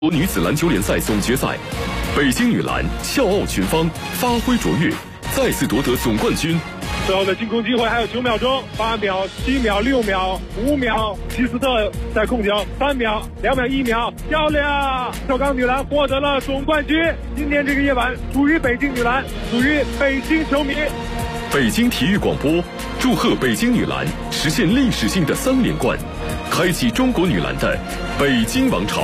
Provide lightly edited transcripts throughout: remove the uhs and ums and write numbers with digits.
女子篮球联赛总决赛，北京女篮笑傲群芳，发挥卓越，再次夺得总冠军。 最后的进攻机会还有9秒钟，8秒、7秒、6秒、5秒，齐斯特在控球，3秒、2秒、1秒，漂亮！首钢女篮获得了总冠军。今天这个夜晚属于北京女篮，属于北京球迷。 北京体育广播祝贺北京女篮实现历史性的3连冠，开启中国女篮的北京王朝。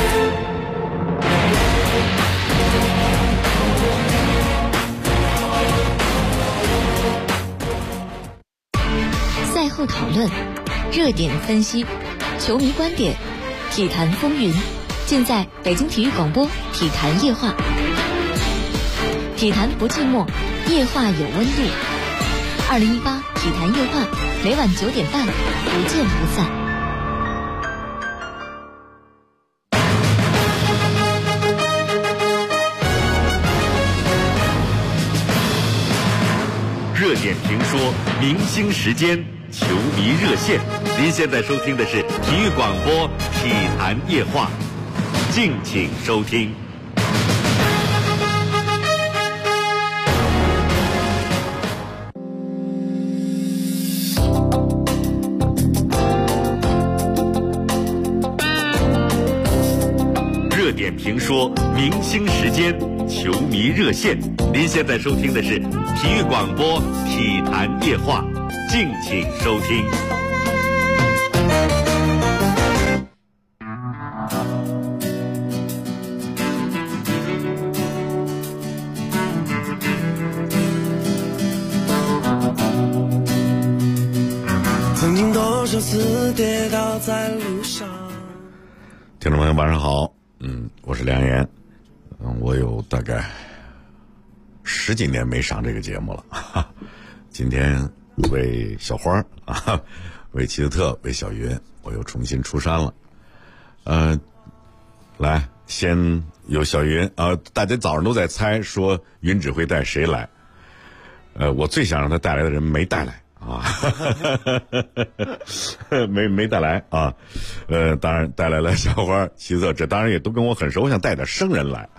赛后讨论，热点分析，球迷观点，体坛风云，尽在北京体育广播体坛夜话。体坛不寂寞，夜话有温度。2018体坛夜话，每晚9点半，不见不散。 热点评说，明星时间，球迷热线。您现在收听的是体育广播体坛夜话，敬请收听。热点评说，明星时间，球迷热线。您现在收听的是体育广播体坛夜话，敬请收听。 曾经多少次跌倒在路上。 听众朋友晚上好，我是梁岩，我有大概10几年没上这个节目了，今天为小花为齐斯特，为小云，我又重新出山了。来，先有小云大家早上都在猜说云只会带谁来，我最想让他带来的人没带来没带来啊，当然带来了小花、齐斯特，这当然也都跟我很熟，我想带点生人来。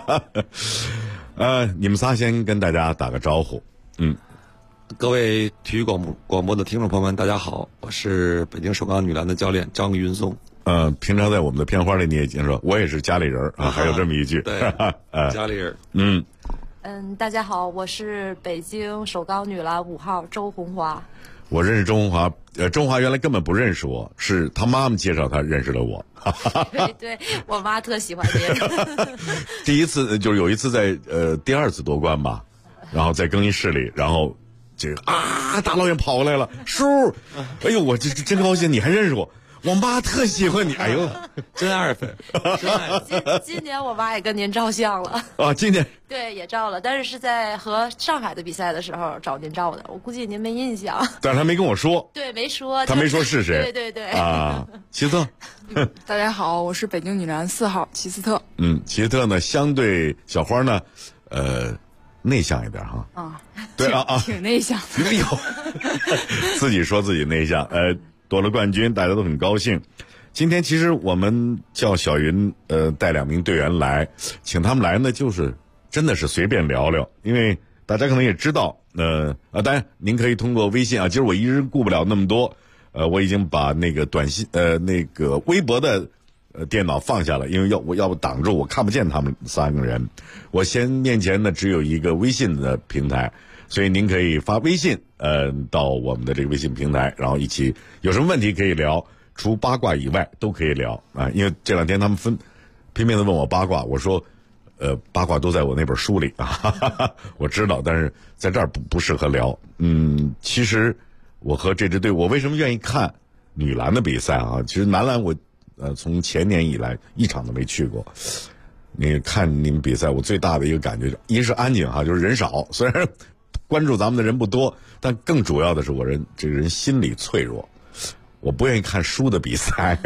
你们仨先跟大家打个招呼。 各位体育广播的听众朋友们，大家好，我是北京首钢女篮的教练张云松。 平常在我们的片花里你也经说，我也是家里人还有这么一句。 对，家里人。 大家好，我是北京首钢女篮5号周红华。 我认识周红华，周红华原来根本不认识我，是他妈妈介绍他认识了我。 对，我妈特喜欢您。 第一次就是有一次在第2次夺冠吧，然后在更衣室里，然后这个大老远跑过来了，叔，哎呦，我这真高兴，你还认识我。我妈特喜欢你，哎呦， 真二分，真爱粉。 今年我妈也跟您照相了今年对也照了，但是在和上海的比赛的时候找您照的，我估计您没印象。 但是他没跟我说， 对，没说， 他没说是谁。 对齐斯特。 大家好，我是北京女篮4号齐斯特。 齐斯特呢，相对小花呢，内向一点哈。对挺内向的。 哎呦，自己说自己内向，夺了冠军，大家都很高兴。今天其实我们叫小云带2名队员来，请他们来呢，就是真的是随便聊聊，因为大家可能也知道，当然您可以通过微信今儿我一直顾不了那么多，我已经把那个短信那个微博的电脑放下了，因为要不挡住我看不见他们3个人。我面前呢只有一个微信的平台，所以您可以发微信到我们的这个微信平台，然后一起有什么问题可以聊，除八卦以外都可以聊因为这2天他们拼命的问我八卦，我说八卦都在我那本书里我知道，但是在这儿不适合聊。其实我和这支队，我为什么愿意看女篮的比赛其实男篮我从前年以来一场都没去过。你看你们比赛，我最大的一个感觉，一是安静就是人少，虽然关注咱们的人不多，但更主要的是这个人心理脆弱。我不愿意看输的比赛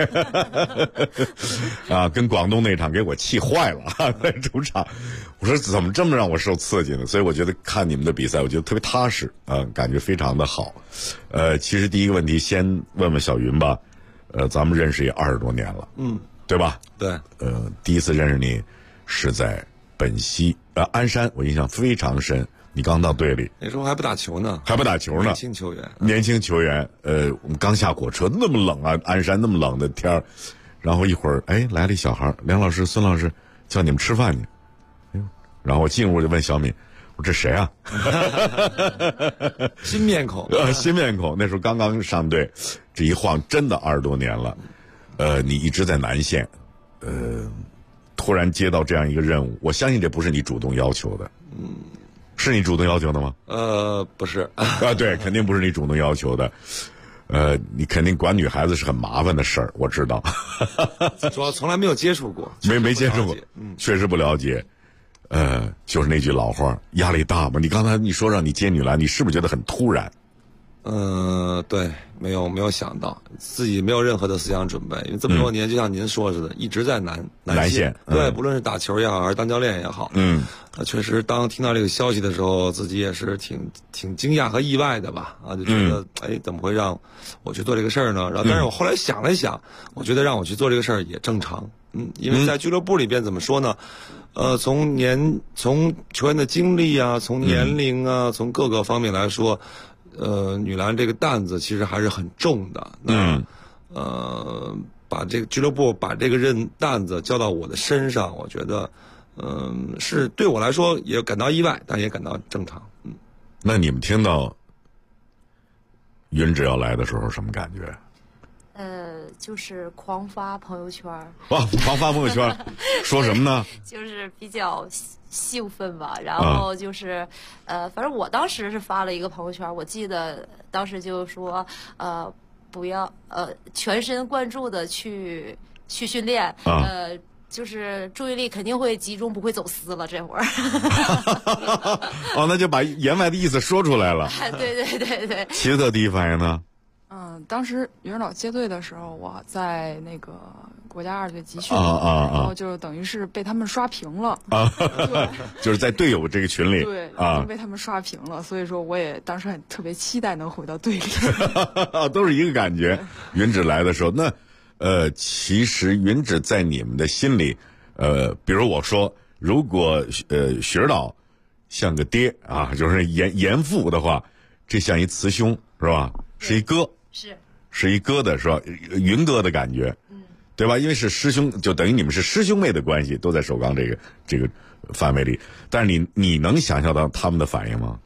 跟广东那场给我气坏了在主场，我说怎么这么让我受刺激呢？所以我觉得看你们的比赛，我觉得特别踏实感觉非常的好。其实第一个问题先问问小云吧，咱们认识也20多年了， 对吧？ 对。 第一次认识你是在本溪鞍山，我印象非常深。你刚到队里， 那时候还不打球呢，年轻球员。 我们刚下火车，那么冷啊，鞍山那么冷的天儿，然后一会儿，来了一小孩，梁老师、孙老师叫你们吃饭去。然后我进屋就问小敏，我这谁啊？ 新面孔， 新面孔。那时候刚刚上队，这一晃真的20多年了。你一直在南线，突然接到这样一个任务，我相信这不是你主动要求的。是你主动要求的吗？ 不是。 对，肯定不是你主动要求的。你肯定管女孩子是很麻烦的事儿，我知道。 主要从来没有接触过， 没接触过，确实不了解。就是那句老话，压力大吗？你刚才你说让你接女篮，你是不是觉得很突然？ 对，没有想到，自己没有任何的思想准备，因为这么多年，就像您说似的，一直在南线。对，不论是打球也好，还是当教练也好。确实，当听到这个消息的时候，自己也是挺惊讶和意外的吧？就觉得怎么会让我去做这个事儿呢？然后，但是我后来想了想，我觉得让我去做这个事儿也正常。因为在俱乐部里边怎么说呢？从球员的经历啊，从年龄啊，从各个方面来说。女篮这个担子其实还是很重的。把这个俱乐部把这个担子交到我的身上，我觉得，是对我来说也感到意外，但也感到正常。 那你们听到云芷要来的时候什么感觉？ 就是狂发朋友圈。 狂发朋友圈，说什么呢？ 就是比较兴奋吧，然后就是，反正我当时是发了一个朋友圈，我记得当时就说，不要全神贯注的去训练，就是注意力肯定会集中，不会走丝了。这会儿， 那就把言外的意思说出来了。 对。 齐特第一反应呢？ 当时云芷老接队的时候，我在那个国家2队集训，然后就等于是被他们刷屏了。对， 就是在队友这个群里， 对，被他们刷屏了。所以说，我也当时很特别期待能回到队里。 都是一个感觉。云芷来的时候，那其实云芷在你们的心里，比如我说，如果学导像个爹啊，就是严父的话，这像一慈兄是吧？是一哥，是一哥的是吧？云哥的感觉，对吧？因为是师兄，就等于你们是师兄妹的关系，都在首钢这个范围里。但是你能想象到他们的反应吗？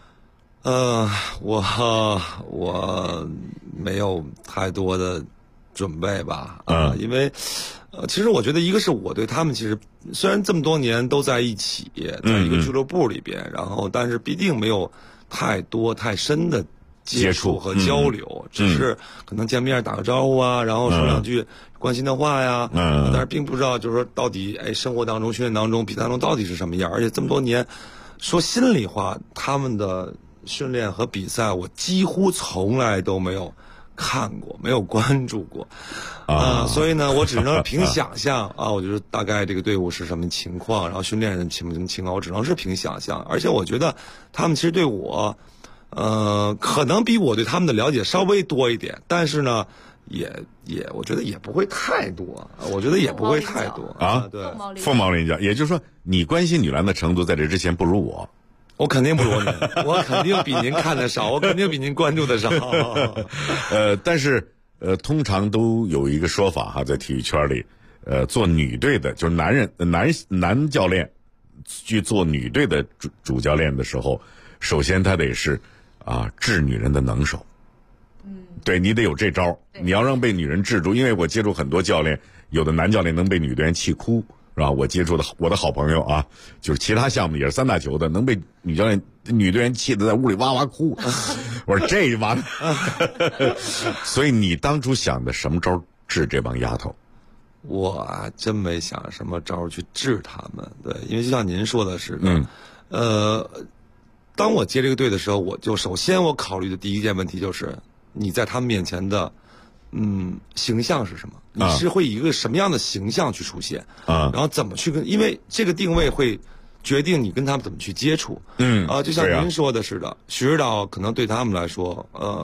我没有太多的准备吧，因为其实我觉得一个是我对他们其实虽然这么多年都在一起，在一个俱乐部里边，然后但是必定没有太多太深的接触和交流，只是可能见面打个招呼啊，然后说两句关心的话呀，但是并不知道就是说到底生活当中、训练当中、比赛当中到底是什么样。而且这么多年，说心里话，他们的训练和比赛我几乎从来都没有看过，没有关注过所以呢，我只能凭想象我觉得大概这个队伍是什么情况，然后训练人什么情况，我只能是凭想象。而且我觉得他们其实对我可能比我对他们的了解稍微多一点，但是呢也我觉得也不会太多，我觉得也不会太多对， 凤毛麟角。也就是说，你关心女篮的程度在这之前不如我肯定不如您，我肯定比您看得少，我肯定比您关注的少。 但是通常都有一个说法在体育圈里，做女队的，就是男教练去做女队的主教练的时候，首先他得是治女人的能手。对，你得有这招，你要让被女人制住。因为我接触很多教练，有的男教练能被女队员气哭，是吧？我接触的我的好朋友就是其他项目也是3打球的，能被女队员气得在屋里哇哇哭。我说这完了。所以你当初想的什么招治这帮丫头？ 我真没想什么招去治他们。对，因为就像您说的似的，当我接这个队的时候，首先我考虑的第一件问题就是你在他们面前的形象是什么？你是会以一个什么样的形象去出现？然后怎么去因为这个定位会决定你跟他们怎么去接触。就像您说的似的，许指导可能对他们来说，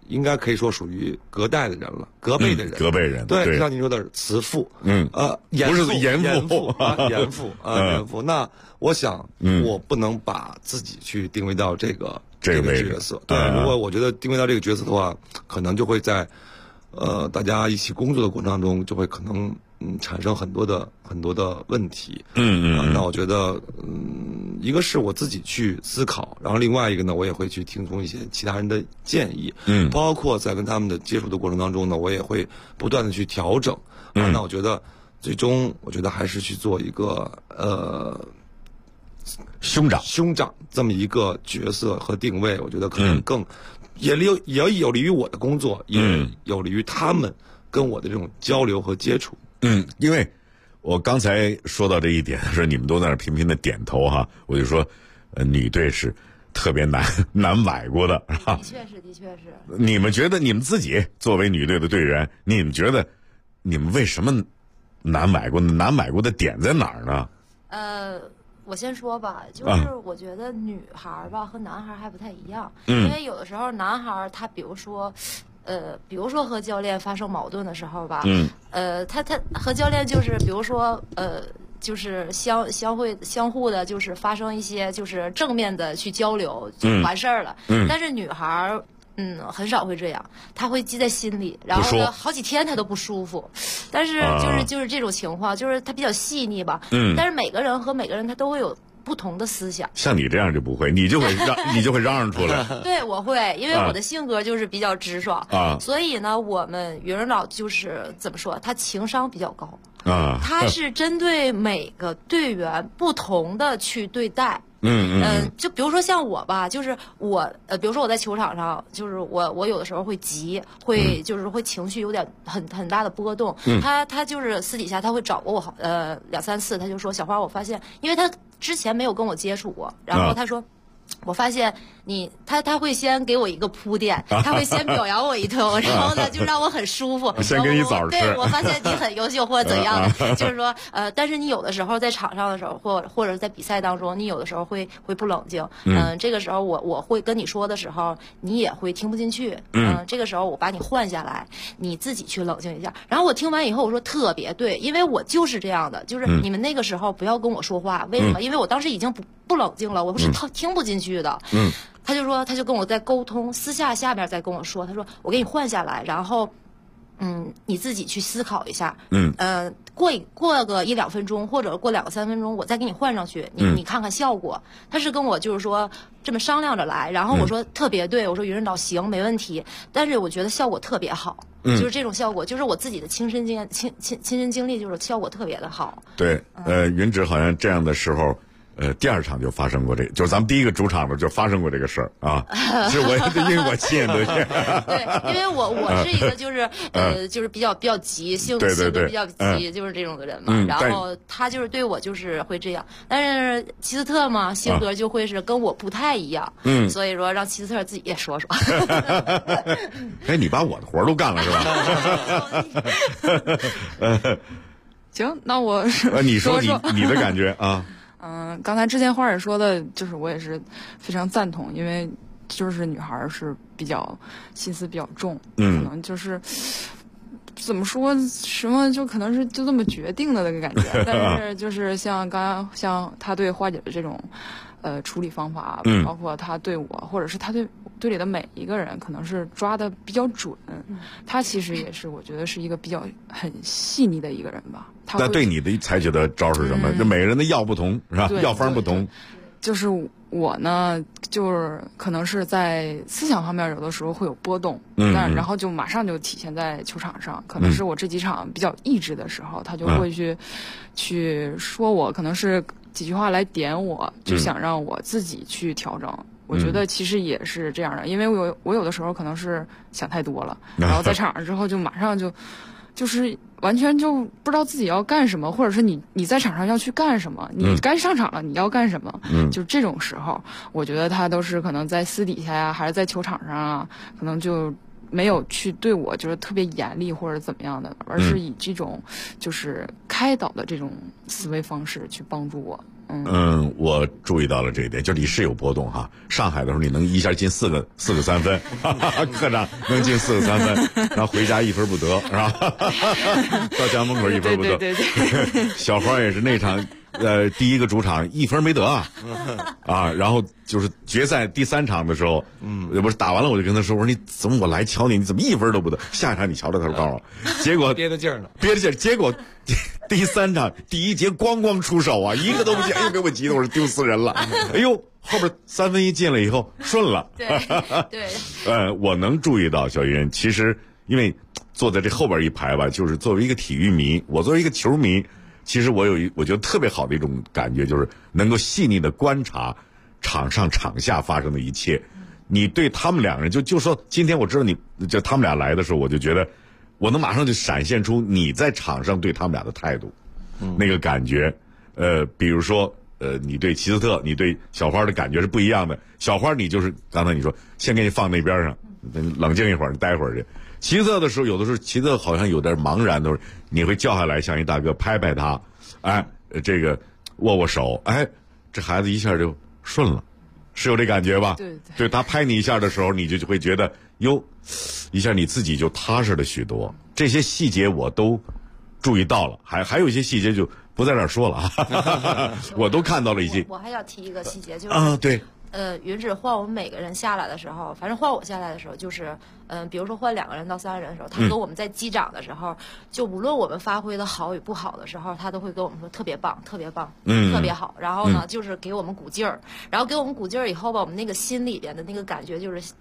应该可以说属于隔代的人了，隔辈的人， 隔辈人。 对，像您说的慈父， 不是严父严父。那我想，我不能把自己去定位到这个角色。对，如果我觉得定位到这个角色的话，可能就会在大家一起工作的过程当中，就会可能产生很多的问题。那我觉得一个是我自己去思考，然后另外一个呢，我也会去听从一些其他人的建议。包括在跟他们的接触的过程当中呢，我也会不断的去调整。那我觉得最终，我觉得还是去做一个兄长这么一个角色和定位，我觉得可能更也有利于我的工作，也有利于他们跟我的这种交流和接触。 因为我刚才说到这一点，说你们都在那频频的点头哈，我就说，女队是特别难崴过的，是吧？ 的确是。 你们觉得你们自己作为女队的队员，你们觉得你们为什么难崴过？难崴过的点在哪儿呢？ 我先说吧，就是我觉得女孩吧和男孩还不太一样，因为有的时候男孩他比如说和教练发生矛盾的时候吧，他和教练就是比如说就是相互的，就是发生一些就是正面的去交流就完事儿了。但是女孩很少会这样，她会记在心里，然后呢好几天她都不舒服。但是就是这种情况，就是她比较细腻吧。但是每个人和每个人他都会有不同的思想。 像你这样就不会，你就会嚷出来。 对，我会，因为我的性格就是比较直爽所以呢，我们袁指导就是怎么说，他情商比较高他是针对每个队员不同的去对待。就比如说像我吧，就是我比如说我在球场上，就是我有的时候会急，会情绪有点很大的波动。他就是私底下他会找过我2-3次，他就说小花，我发现，因为他之前没有跟我接触过，然后他说。我发现他会先给我一个铺垫，他会先表扬我一通，然后呢就让我很舒服。 先给你枣吃。 对，我发现你很优秀或者怎样的，就是说但是你有的时候在场上的时候，或者在比赛当中，你有的时候会不冷静。这个时候我会跟你说的时候，你也会听不进去。这个时候我把你换下来，你自己去冷静一下。然后我听完以后，我说特别对，因为我就是这样的，就是你们那个时候不要跟我说话，为什么？因为我当时已经不冷静了，我是听不进去的。他就跟我在沟通，私下面再跟我说，他说我给你换下来，然后你自己去思考一下。过个1-2分钟，或者过2-3分钟，我再给你换上去，你看看效果。他是跟我就是说这么商量着来，然后我说特别对，我说袁指导行，没问题。但是我觉得效果特别好，就是这种效果，就是我自己的亲身经历，就是效果特别的好。 对，云指好像这样的时候。第2场就发生过这个，就是咱们第一个主场的就发生过这个事儿啊，是因为我亲眼得见。 对，因为我是一个就是比较急，性格比较急，就是这种的人嘛。然后他就是对我就是会这样，但是齐斯特嘛，性格就会是跟我不太一样。所以说让齐斯特自己也说说。 哎，你把我的活都干了是吧？ 行，那我你说你的感觉啊。 刚才之前花儿说的，就是我也是非常赞同，因为就是女孩是比较心思比较重，可能就是怎么说什么就可能是就这么决定了的感觉，但是就是像他对花姐的这种处理方法，包括他对我，或者是他对队里的每一个人，可能是抓的比较准。他其实也是我觉得是一个比较很细腻的一个人吧。 那对你的采取的招是什么？就每个人的药不同是吧？药方不同。 就是我呢，就是可能是在思想方面有的时候会有波动，然后就马上就体现在球场上。可能是我这几场比较意志的时候，他就会去说我，可能是几句话来点我，就想让我自己去调整。我觉得其实也是这样的，因为我有的时候可能是想太多了，然后在场上之后就马上就是完全就不知道自己要干什么，或者是你在场上要去干什么，你该上场了你要干什么，就这种时候，我觉得他都是可能在私底下呀，还是在球场上啊，可能就没有去对我就是特别严厉或者怎么样的，而是以这种就是开导的这种思维方式去帮助我。 我注意到了这一点，就你是有波动哈。上海的时候你能一下进四个3分，客场能进4个3分，然后回家1分不得，是吧？到家门口1分不得。 对。 小花也是那场第一个主场1分没得啊，然后就是决赛第3场的时候，也不是打完了我就跟他说，我说你怎么我来瞧你怎么1分都不得？下一场你瞧着他告诉我，结果憋着劲儿呢， 结果第3场第1节咣出手啊，一个都不进，哎呦给我急的我说丢死人了，哎呦后边3分1进了以后顺了， 对， 我能注意到小云，其实因为坐在这后边一排吧，就是作为一个体育迷，我作为一个球迷。其实我觉得特别好的一种感觉，就是能够细腻的观察场上场下发生的一切。你对他们2个人就说，今天我知道就他们俩来的时候，我就觉得我能马上就闪现出你在场上对他们俩的态度，那个感觉。比如说你对齐斯特，你对小花的感觉是不一样的。小花你就是刚才你说，先给你放那边上，冷静一会儿，你待会儿去。齐斯特的时候，有的时候齐斯特好像有点茫然的时候，你会叫下来，像一大哥拍拍他，这个握手，这孩子一下就顺了，是有这感觉吧？对，他拍你一下的时候，你就会觉得哟，一下你自己就踏实了许多。这些细节我都注意到了，还有一些细节就不在这儿说了啊，我都看到了一些。 我还要提一个细节，就是对。 云指换我们每个人下来的时候，反正换我下来的时候，就是比如说换2个人到3个人的时候，他跟我们在击掌的时候，就无论我们发挥的好与不好的时候，他都会跟我们说特别棒，特别棒，特别好。然后呢，就是给我们鼓劲儿，然后给我们鼓劲儿以后吧，我们那个心里边的那个感觉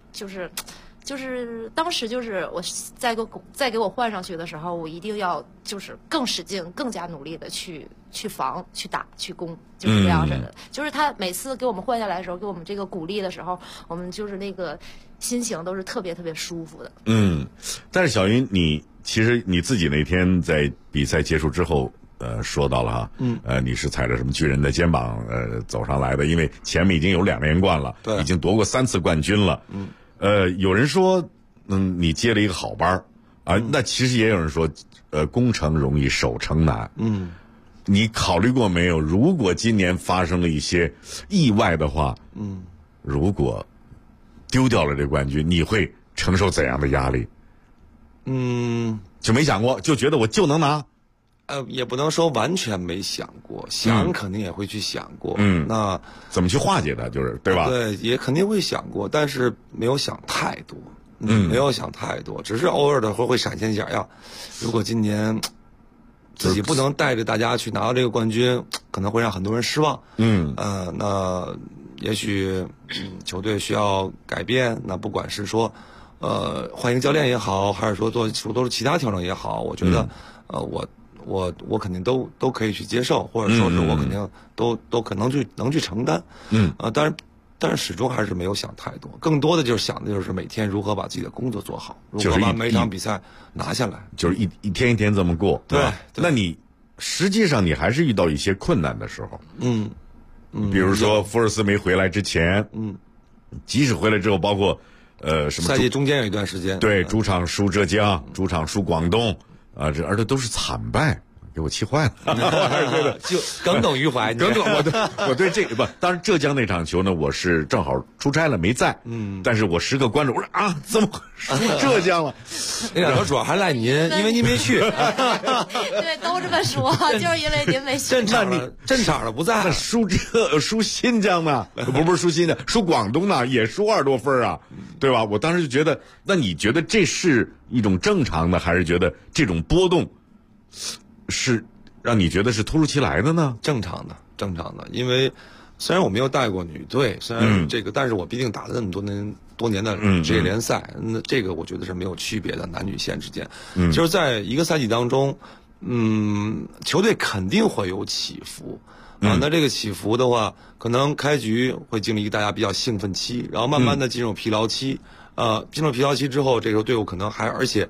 就是当时就是我再给我换上去的时候，我一定要就是更使劲、更加努力的去防、去打、去攻，就是这样式的。就是他每次给我们换下来的时候，给我们这个鼓励的时候，我们就是那个心情都是特别特别舒服的。 但是小云，其实你自己那天在比赛结束之后，说到了哈，你是踩着什么巨人的肩膀走上来的，因为前面已经有2连冠了，已经夺过3次冠军了。有人说，你接了一个好班那其实也有人说，攻城容易守城难。你考虑过没有？如果今年发生了一些意外的话，如果丢掉了这冠军，你会承受怎样的压力？就没想过，就觉得我就能拿。 也不能说完全没想过，想肯定也会去想过。那怎么去化解它？就是对吧？ 对，也肯定会想过，但是没有想太多。没有想太多，只是偶尔的会闪现一下呀。如果今年自己不能带着大家去拿到这个冠军，可能会让很多人失望。那也许球队需要改变。那不管是说换一个教练也好，还是说做其他调整也好，我觉得我肯定都可以去接受，或者说是我肯定都可能能去承担。但是始终还是没有想太多，更多的就是想的就是每天如何把自己的工作做好，如何把每场比赛拿下来， 就是一天一天这么过。对，那你实际上你还是遇到一些困难的时候。比如说福尔斯没回来之前，即使回来之后，包括什么赛季中间有一段时间， 对，主场输浙江，主场输广东。而且都是惨败，给我气坏了。 就耿耿于怀。 我对这个当然浙江那场球呢，我是正好出差了没在。但是我时刻关注，我说怎么输浙江了？ 那两球主要还赖您，因为您没去。 对，都这么说，就是因为您没去。 镇场的不在。 那输新疆呢？不是输新疆，输广东呢，也输20多分啊，对吧？我当时就觉得，那你觉得这是一种正常的，还是觉得这种波动是让你觉得是突如其来的呢？ 正常的，因为虽然我没有带过女队，虽然但是我毕竟打了那么多年的职业联赛，那这个我觉得是没有区别的，男女线之间，就是在一个赛季当中，球队肯定会有起伏。那这个起伏的话，可能开局会经历一个大家比较兴奋期，然后慢慢的进入疲劳期，进入疲劳期之后，这个队伍可能而且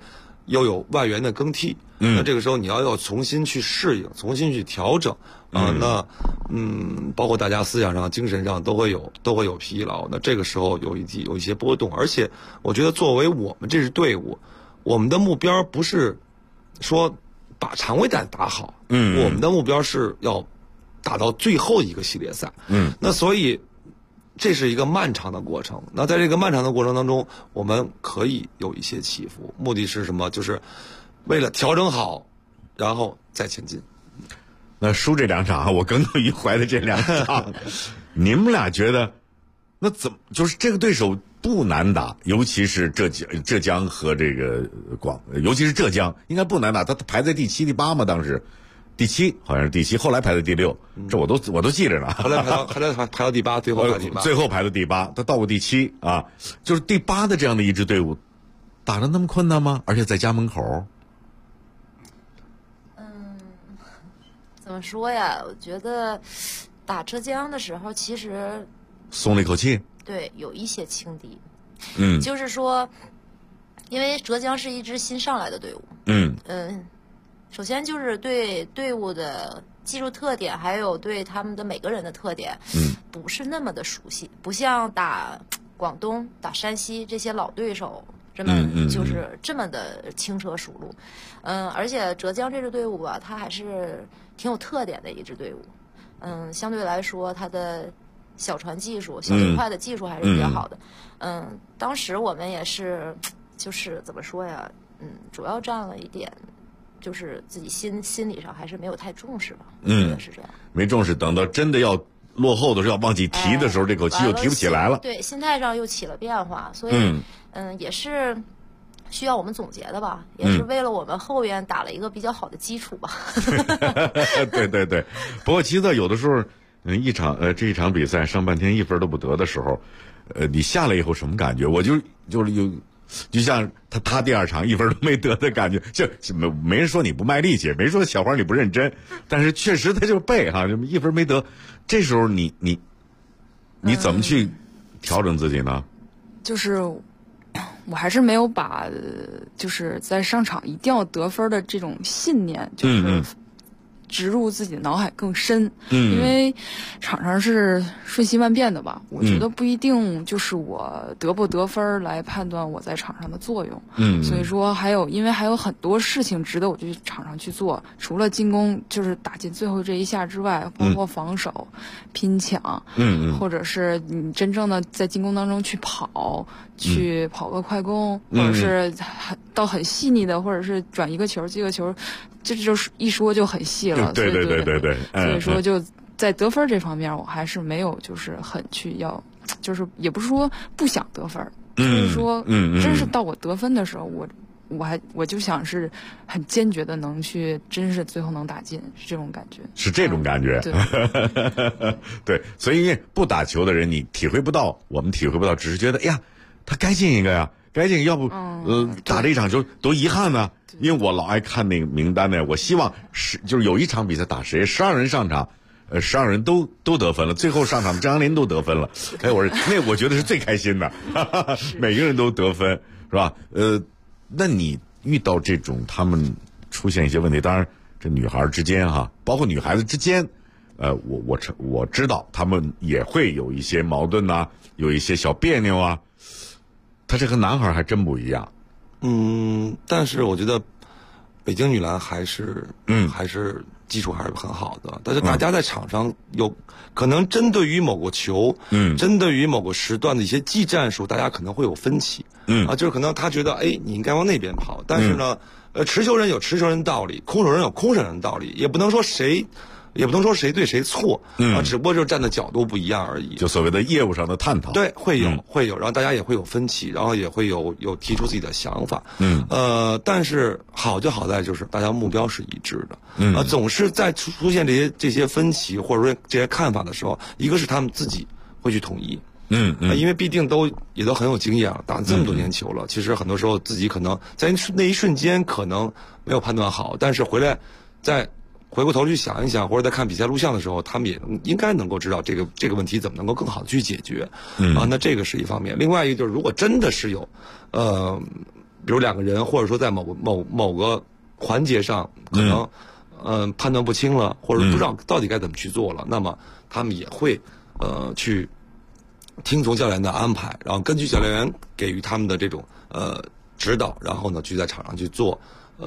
又有外援的更替，那这个时候你要重新去适应，重新去调整啊，包括大家思想上、精神上都会有疲劳，那这个时候有一些波动，而且我觉得作为我们这支队伍，我们的目标不是说把常规战打好，我们的目标是要打到最后一个系列赛，那所以这是一个漫长的过程。那在这个漫长的过程当中，我们可以有一些起伏，目的是什么？就是为了调整好，然后再前进。 那输这2场，我耿耿于怀的这2场，你们俩觉得那怎么就是这个对手不难打？尤其是浙江和这个尤其是浙江应该不难打，他排在第7、第8嘛，当时。第7好像是第7，后来排到第6，这我都记着呢。 后来排到第8，最后排第8， 最后排到第8，他到过第7啊，就是第8的这样的一支队伍，打得那么困难吗？而且在家门口。 怎么说呀？我觉得打浙江的时候，其实松了一口气。 对，有一些轻敌。就是说，因为浙江是一支新上来的队伍。首先就是对队伍的技术特点，还有对他们的每个人的特点，不是那么的熟悉，不像打广东、打山西这些老对手这么就是这么的轻车熟路。而且浙江这支队伍吧，它还是挺有特点的一支队伍。相对来说，它的小船技术、小球快的技术还是比较好的。当时我们也是，就是怎么说呀？主要占了一点。就是自己心理上还是没有太重视吧，是这样。 没重视，等到真的要落后的时候，要忘记提的时候，这口气又提不起来了。 对，心态上又起了变化，所以也是需要我们总结的吧，也是为了我们后边打了一个比较好的基础吧。 对。不过其实有的时候，这一场比赛上半天1分都不得的时候，你下来以后什么感觉？我就是有。就像他第2场1分都没得的感觉，就没人说你不卖力气，没说小花你不认真，但是确实他就背哈，1分没得，这时候你怎么去调整自己呢？ 就是我还是没有把就是在上场一定要得分的这种信念，就是植入自己脑海更深，因为场上是瞬息万变的吧，我觉得不一定就是我得不得分来判断我在场上的作用，所以说因为还有很多事情值得我去场上去做，除了进攻就是打进最后这一下之外，包括防守、拼抢，或者是你真正的在进攻当中去跑个快攻，或者是到很细腻的，或者是转一个球接个球。这就是一说就很细了， 对。 所以说就在得分这方面，我还是没有就是很去要，就是也不是说不想得分，就是说，真是到我得分的时候，我就想是很坚决的能去，真是最后能打进，是这种感觉。 是这种感觉，对，所以不打球的人你体会不到，我们体会不到，只是觉得哎呀，他该进一个呀。该进，要不打这一场球多遗憾呢？因为我老爱看那个名单呢，我希望就是有一场比赛打谁12人上场，12人都得分了，最后上场张扬林都得分了，哎，我觉得是最开心的，每个人都得分，是吧？那你遇到这种他们出现一些问题，当然这女孩之间哈，包括女孩子之间，我知道他们也会有一些矛盾呐，有一些小别扭啊。他这和男孩还真不一样， 但是我觉得北京女篮还是基础还是很好的，但是大家在场上有可能针对于某个球，针对于某个时段的一些技战术，大家可能会有分歧，就是可能他觉得你应该往那边跑，但是呢，持球人有持球人道理，空手人有空手人道理，也不能说谁对谁错，只不过就是站的角度不一样而已。 就所谓的业务上的探讨， 对，会有，然后大家也会有分歧，然后也会有提出自己的想法，但是好就好在就是大家目标是一致的，总是在出现这些分歧或者说这些看法的时候，一个是他们自己会去统一。因为必定也都很有经验了，打了这么多年球了，其实很多时候自己可能在那一瞬间可能没有判断好，但是回来再回过头去想一想，或者在看比赛录像的时候，他们也应该能够知道这个问题怎么能够更好的去解决。那这个是一方面。另外一个就是，如果真的是有比如2个人，或者说在某个环节上可能判断不清了，或者不知道到底该怎么去做了，那么他们也会去听从教练的安排，然后根据教练员给予他们的这种指导，然后呢去在场上去做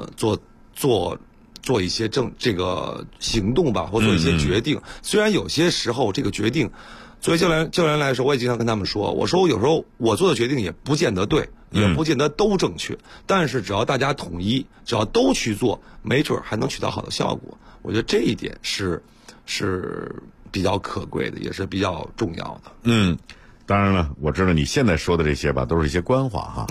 一些这个行动吧，或做一些决定。虽然有些时候这个决定，作为教练来说，我也经常跟他们说，我说有时候我做的决定也不见得对，也不见得都正确，但是只要大家统一，只要都去做，没准还能取到好的效果。我觉得这一点是比较可贵的，也是比较重要的。 当然了，我知道你现在说的这些吧，都是一些官话哈。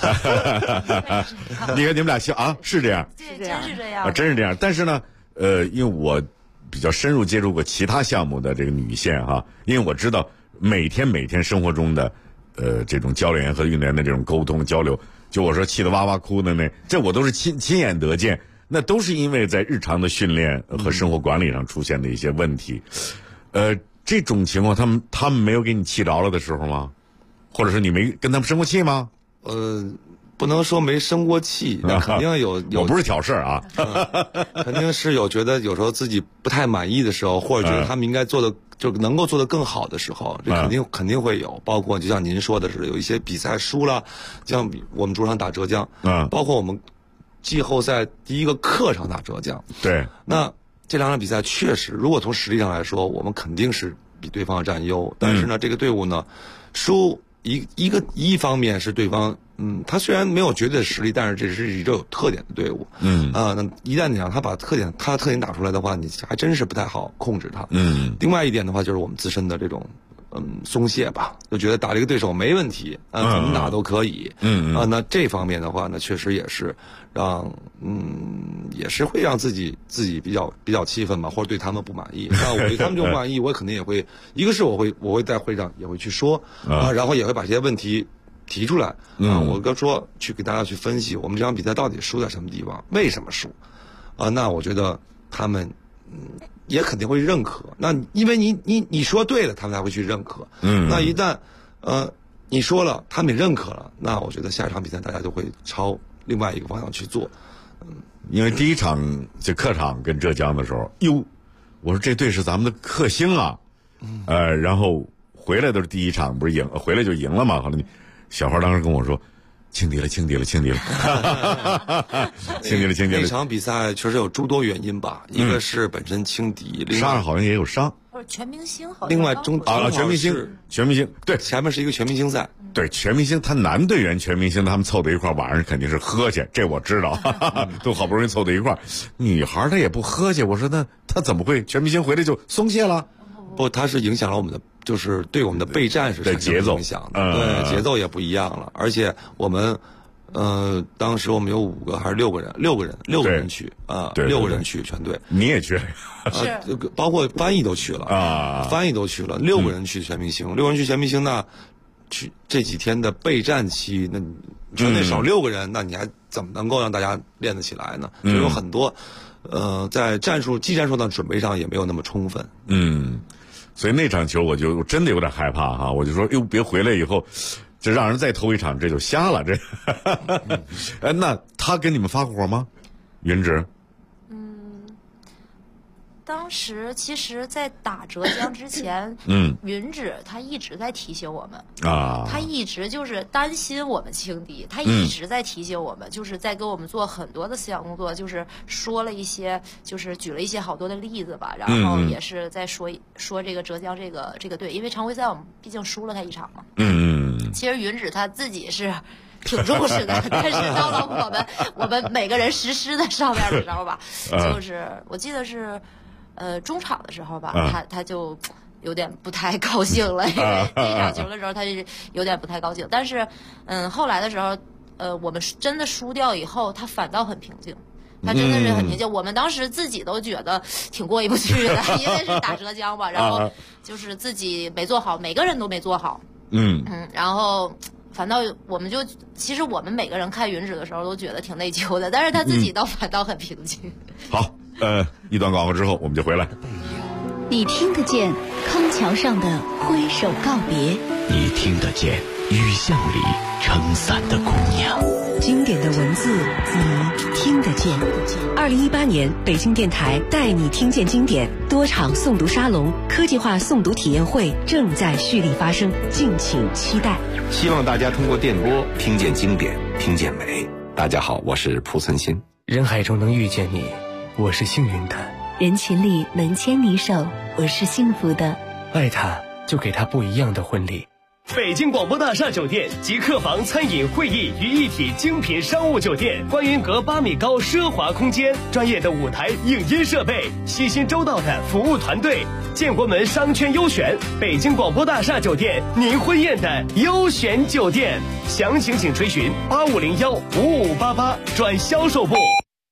你看你们俩笑啊，是这样， 对，真是这样， 真是这样。但是呢，因为我比较深入接触过其他项目的这个女线哈，因为我知道每天生活中的这种教练员和运动员的这种沟通交流，就我说气得哇哇哭的这我都是亲眼得见，那都是因为在日常的训练和生活管理上出现的一些问题。这种情况，他们没有给你气着了的时候吗？或者是你没跟他们生过气吗？ 不能说没生过气，那肯定有。 我不是挑事儿啊， 肯定是有觉得有时候自己不太满意的时候，或者觉得他们应该做的就能够做得更好的时候，这肯定会有。包括就像您说的是，有一些比赛输了，像我们主场打浙江，包括我们季后赛第一个客场打浙江， 对， 那这2场比赛确实，如果从实力上来说，我们肯定是比对方占优。但是呢，这个队伍呢，输一方面是对方，他虽然没有绝对的实力，但是这是一支有特点的队伍。那一旦你让他把他的特点打出来的话，你还真是不太好控制他。另外一点的话，就是我们自身的这种松懈吧，就觉得打这个对手没问题，怎么打都可以。那这方面的话呢，确实也是也是会让自己比较气愤吧，或者对他们不满意。那我对他们这种不满意，我肯定也会，一个是我会在会上也会去说然后也会把这些问题提出来我跟说去给大家去分析我们这场比赛到底输在什么地方，为什么输那我觉得他们也肯定会认可。那因为你说对了，他们才会去认可。那一旦你说了，他们也认可了，那我觉得下一场比赛大家就会朝另外一个方向去做。 因为第一场就客场跟浙江的时候，我说这队是咱们的克星啊，然后回来都是第一场不是回来就赢了嘛。后来小花当时跟我说，轻敌了。 那场比赛确实有诸多原因吧，一个是本身轻敌，另外好像也有伤。 全明星好像。 另外全明星对， 前面是一个全明星赛。 对，全明星他男队员全明星他们凑在一块晚上肯定是喝去，这我知道，都好不容易凑在一块女孩她也不喝去，我说那她怎么会全明星回来就松懈了？ 不，它是影响了我们的，就是对我们的备战是产生影响的，对节奏也不一样了，而且我们。当时我们有5个还是6个人，6个人去6个人去全队， 你也去了， 包括翻译都去了翻译都去了，6个人去全明星，6个人去全明星那去这几天的备战期，那全队少6个人，那你还怎么能够让大家练得起来呢？就有很多在技战术的准备上也没有那么充分。 所以那场球我就真的有点害怕哈，我就说别回来以后。这让人再投一场，这就瞎了。那他跟你们发过火吗？云芷？ 当时其实，在打浙江之前，云芷他一直在提醒我们他一直就是担心我们轻敌，他一直在提醒我们，就是在给我们做很多的思想工作，就是说了一些，就是举了一些好多的例子吧，然后也是在说这个浙江这个队，因为常规赛我们毕竟输了他一场嘛。其实云芷他自己是挺重视的，但是到了我们每个人实施在上面的时候吧，就是我记得是。中场的时候吧，他就有点不太高兴了，因为第一场球的时候他是有点不太高兴。但是，后来的时候，我们真的输掉以后，他反倒很平静，他真的是很平静。我们当时自己都觉得挺过意不去的，因为是打浙江吧，然后就是自己没做好，每个人都没做好。然后。反倒我们其实我们每个人看云芷的时候都觉得挺内疚的，但是他自己反倒很平静。 好，一段广告之后我们就回来。 你听得见康桥上的挥手告别， 你听得见雨巷里撑伞的姑娘。 经典的文字你听得见。2018年，北京电台带你听见经典多场诵读沙龙、科技化诵读体验会正在蓄力发生，敬请期待。 希望大家通过电波听见经典，听见美。大家好，我是蒲存昕。 人海中能遇见你，我是幸运的； 人群里能牵你手，我是幸福的。 爱他，就给他不一样的婚礼。 北京广播大厦酒店集客房、餐饮、会议于一体精品商务酒店，观云阁8米高奢华空间，专业的舞台影音设备，细心周到的服务团队，建国门商圈优选，北京广播大厦酒店，您婚宴的优选酒店。详情请垂询8501-5588转销售部。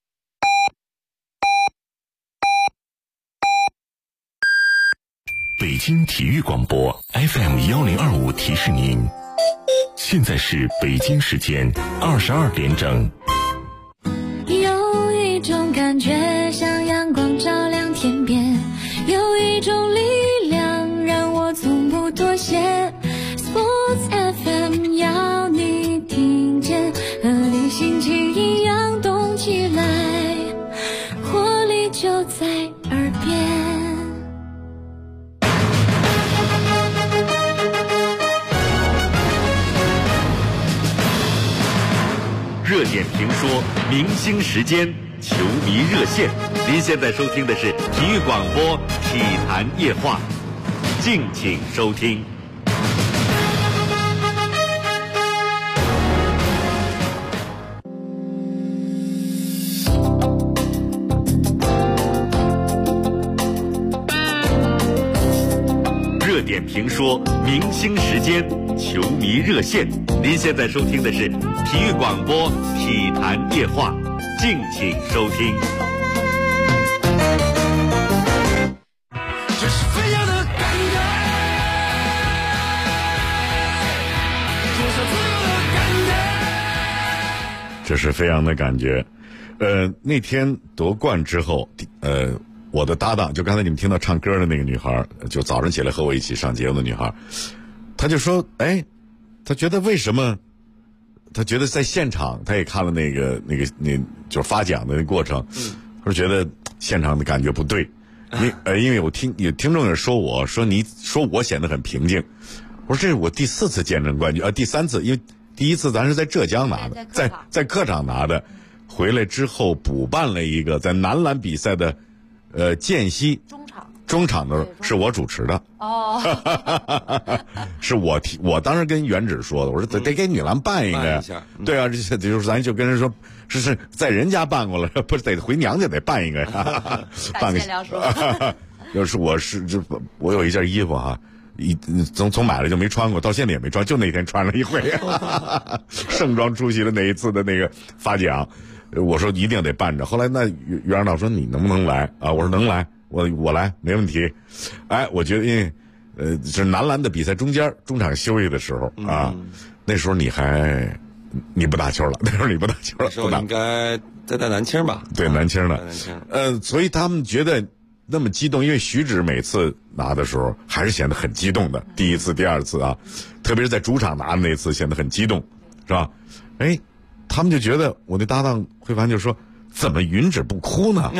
北京体育广播 FM1025提示您，现在是北京时间22点整。 有一种感觉像阳光照亮天边，有一种力量让我从不妥协。 Sports FM 要你听见，和你心情一样动起来，活力就在耳边。 热点评说，明星时间，球迷热线。您现在收听的是体育广播体坛夜话，敬请收听。热点评说，明星时间，球迷热线。您现在收听的是体育广播体坛夜话，敬请收听。 这是飞扬的感觉，这是自由的感觉。 这是飞扬的感觉。那天夺冠之后，我的搭档，就刚才你们听到唱歌的那个女孩，就早上起来和我一起上节目的女孩，她就说：“哎，她觉得为什么？她觉得在现场，她也看了那就是发奖的那过程，她说觉得现场的感觉不对。因为有听众也说我说你说我显得很平静，我说这是我第4次见证冠军，第3次，因为第1次咱是在浙江拿的，在客场拿的，回来之后补办了一个在男篮比赛的。”间隙中场的是我主持的哦，是我当时跟原址说的，我说得给女篮办一个，对啊，就是咱就跟人说，是在人家办过了，不是得回娘家得办一个，办个。就是我有一件衣服哈，从买了就没穿过，到现在也没穿，就那天穿了一回，盛装出席了那一次的那个发奖。我说一定得办着，后来那袁指导说你能不能来啊？我说能来，我来没问题。哎，我觉得因为是男篮的比赛中场休息的时候啊，那时候你不打球了，那时候你不打球了， 那时候应该在带南青吧？ 对，南青的。所以他们觉得那么激动，因为徐指每次拿的时候还是显得很激动的，第1次、第2次啊，特别是在主场拿的那次显得很激动，是吧？哎。他们就觉得我那搭档慧凡就说：“怎么云指不哭呢？”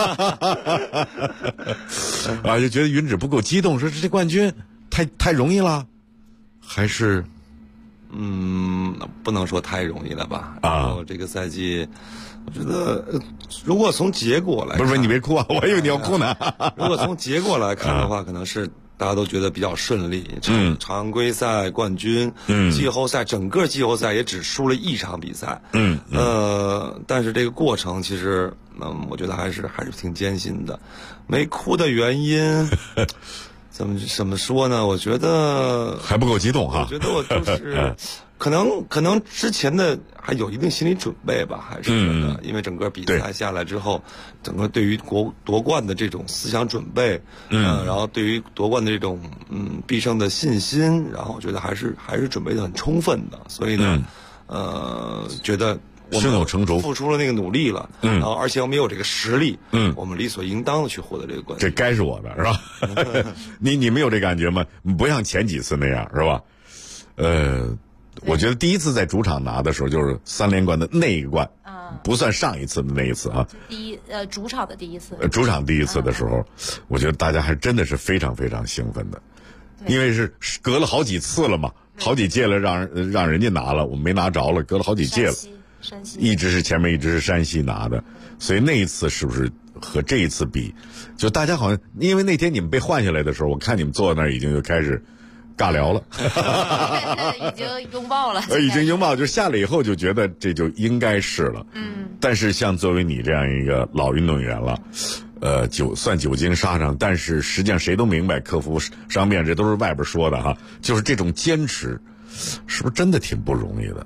啊，就觉得云指不够激动，说这冠军太容易了，还是不能说太容易了吧？然后这个赛季，我觉得如果从结果来看， 不是你别哭啊，我以为你要哭呢。 如果从结果来看的话，可能是。大家都觉得比较顺利，常规赛冠军，季后赛整个季后赛也只输了1场比赛，但是这个过程其实，我觉得还是挺艰辛的。没哭的原因，怎么说呢？我觉得还不够激动哈。 我觉得我就是可能之前的还有一定心理准备吧，还是觉得，因为整个比赛下来之后，整个对于夺冠的这种思想准备，然后对于夺冠的这种必胜的信心，然后我觉得还是准备的很充分的，所以呢，觉得我们付出了那个努力了，然后而且我们有这个实力，我们理所应当的去获得这个冠军， 这该是我的是吧？你们有这感觉吗？不像前几次那样是吧？ 我觉得第一次在主场拿的时候，就是3连冠的那一冠，不算上一次的那一次啊。 主场的第一次。 主场第一次的时候，我觉得大家还真的是非常非常兴奋的，因为是隔了好几次了嘛，好几届了，让人家拿了，我们没拿着了，隔了好几届了。 山西一直是前面一直是山西拿的，所以那一次是不是和这一次比，就大家好像因为那天你们被换下来的时候，我看你们坐在那儿已经就开始尬聊了， 已经拥抱了， 已经拥抱，就下来以后就觉得这就应该是了。但是像作为你这样一个老运动员了，算久经沙场，但是实际上谁都明白，克服伤病这都是外边说的哈，就是这种坚持，是不是真的挺不容易的？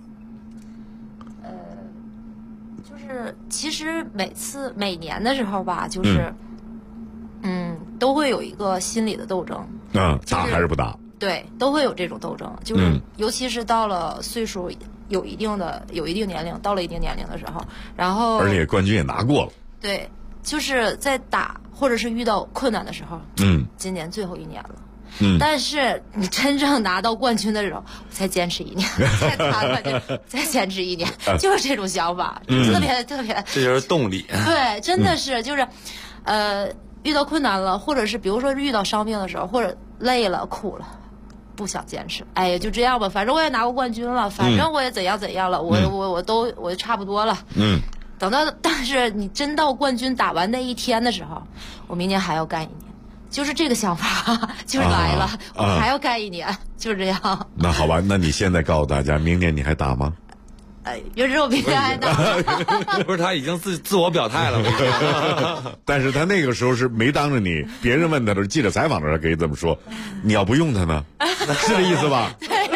其实每年的时候吧，就是，都会有一个心理的斗争。 打还是不打？ 对，都会有这种斗争，就是尤其是到了岁数有一定年龄，到了一定年龄的时候，然后而且冠军也拿过了。 对，就是在打或者是遇到困难的时候，今年最后一年了。但是你真正拿到冠军的时候，才坚持1年，再拿冠军，再坚持1年，就是这种想法，特别， 这就是动力。 对，真的是就是，遇到困难了，或者是比如说遇到伤病的时候，或者累了、苦了，不想坚持，哎呀，就这样吧，反正我也拿过冠军了，反正我也怎样了，我差不多了。但是你真到冠军打完那一天的时候，我明年还要干1年。就是这个想法，就是来了，我还要干1年，就是这样。 那好吧，那你现在告诉大家，明年你还打吗？ 有时候明年还打。 不是他已经自我表态了。 但是他那个时候是没当着你，别人问他的时候，记者采访的时候可以这么说。你要不用他呢，是这意思吧？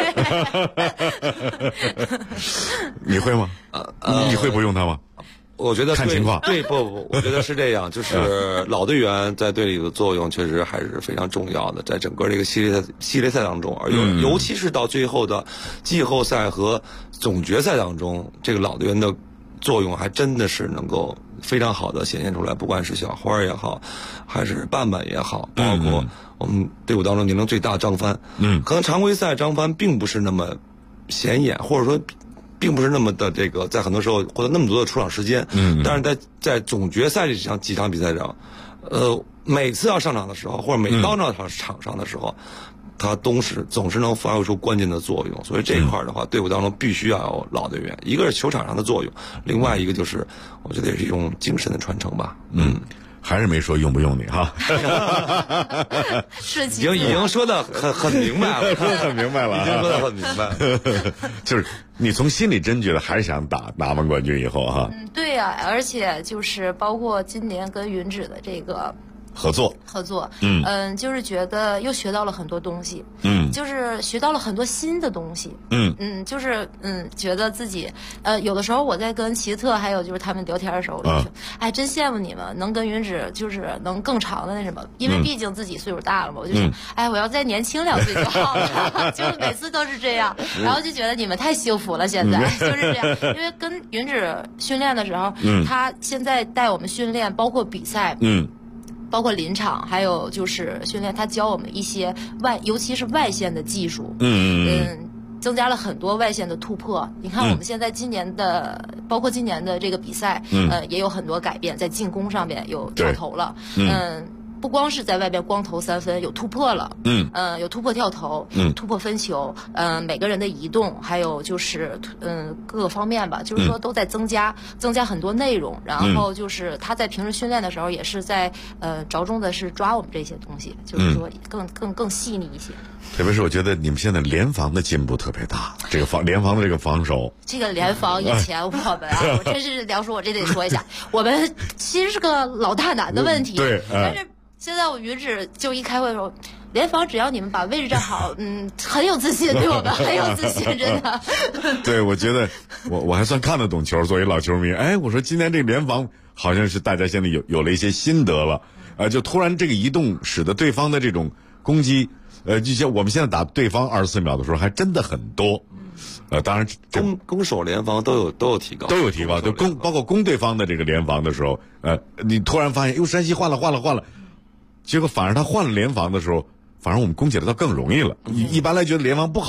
你会吗？你会不用他吗？ 我觉得看情况。 对，不，我觉得是这样，就是老队员在队里的作用确实还是非常重要的，在整个这个系列赛当中，尤其是到最后的季后赛和总决赛当中，这个老队员的作用还真的是能够非常好的显现出来，不管是小花也好，还是半半也好，包括我们队伍当中年龄最大张帆，可能常规赛张帆并不是那么显眼，或者说并不是那么的这个，在很多时候获得那么多的出场时间，但是在总决赛这几场比赛上，每次要上场的时候，或者每到那场上的时候，他总是能发挥出关键的作用。所以这一块的话，队伍当中必须要有老队员，一个是球场上的作用，另外一个就是我觉得也是一种精神的传承吧。 还是没说用不用你哈， 已经说的很明白了， 很明白了， 已经说的很明白。 就是你从心里真觉得还是想拿完冠军以后哈。 对呀，而且就是包括今年跟云芷的这个合作， 就是觉得又学到了很多东西，就是学到了很多新的东西，就是觉得自己有的时候我在跟奇特还有就是他们聊天的时候，我就说，哎，真羡慕你们能跟云芷就是能更长的那什么，因为毕竟自己岁数大了嘛，我就想，哎，我要再年轻2岁就好了，就每次都是这样，然后就觉得你们太幸福了，现在就是这样，因为跟云芷训练的时候，他现在带我们训练，包括比赛，包括临场，还有就是训练，他教我们一些尤其是外线的技术，增加了很多外线的突破。你看我们现在包括今年的这个比赛，也有很多改变，在进攻上面有跳投了，不光是在外边光投3分，有突破了，有突破跳投，突破分球，每个人的移动，还有就是各个方面吧，就是说都在增加很多内容。然后就是他在平时训练的时候，也是在着重的是抓我们这些东西，就是说更细腻一些。 特别是我觉得你们现在联防的进步特别大，这个联防的这个防守， 这个联防以前我们我真是梁叔，我这得说一下，我们其实是个老大难的问题， 对， 但是现在我云芷就一开会的时候，联防只要你们把位置站好，很有自信，对我们很有自信，真的。 对，我觉得我还算看得懂球，作为老球迷，哎，我说今天这个联防好像是大家现在有了一些心得了，就突然这个移动使得对方的这种攻击，就像我们现在打对方24秒的时候，还真的很多。当然攻守联防都有提高， 就包括攻对方的这个联防的时候，你突然发现，山西换了。结果反而他换了联防的时候，反而我们攻起来倒更容易了。一般来觉得联防不好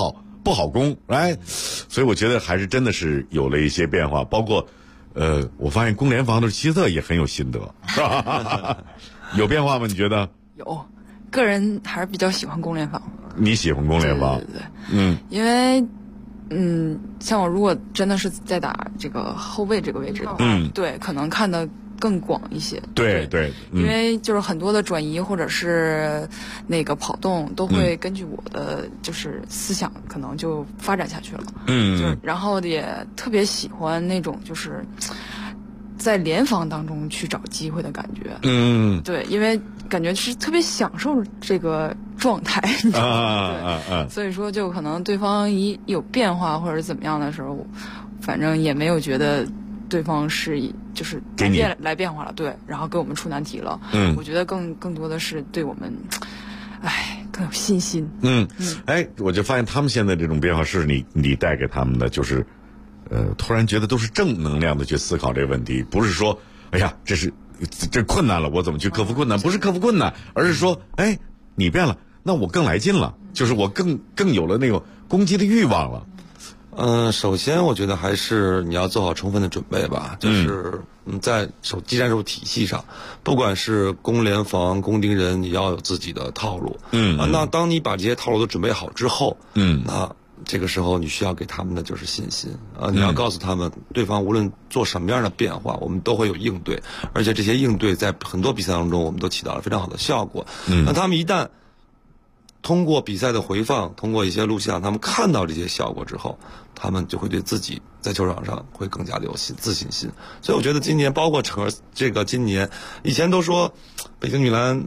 不好攻，哎，所以我觉得还是真的是有了一些变化，包括我发现攻联防的希特也很有心得，是吧？有变化吗？你觉得？ 有，个人还是比较喜欢攻联防。 你喜欢攻联防？ 对，因为像我如果真的是在打这个后卫这个位置的话，对，可能看的更广一些。 对， 因为就是很多的转移或者是那个跑动都会根据我的就是思想可能就发展下去了。就是然后也特别喜欢那种就是在联防当中去找机会的感觉。对，因为感觉是特别享受这个状态。对，所以说就可能对方一有变化或者怎么样的时候，反正也没有觉得对方是就是来变化了，对，然后给我们出难题了。我觉得更多的是对我们，更有信心。 我就发现他们现在这种变化是你带给他们的，就是突然觉得都是正能量的去思考这个问题，不是说哎呀这困难了，我怎么去克服困难？不是克服困难，而是说你变了，那我更来劲了，就是我更有了那种攻击的欲望了。 首先我觉得还是你要做好充分的准备吧，就是在技战术体系上，不管是攻联防、攻盯人，你要有自己的套路。那当你把这些套路都准备好之后，那这个时候你需要给他们的就是信心你要告诉他们，对方无论做什么样的变化，我们都会有应对，而且这些应对在很多比赛当中我们都起到了非常好的效果。那他们一旦通过比赛的回放，通过一些录像，他们看到这些效果之后，他们就会对自己在球场上会更加的有自信心。所以我觉得今年包括今年，以前都说北京女篮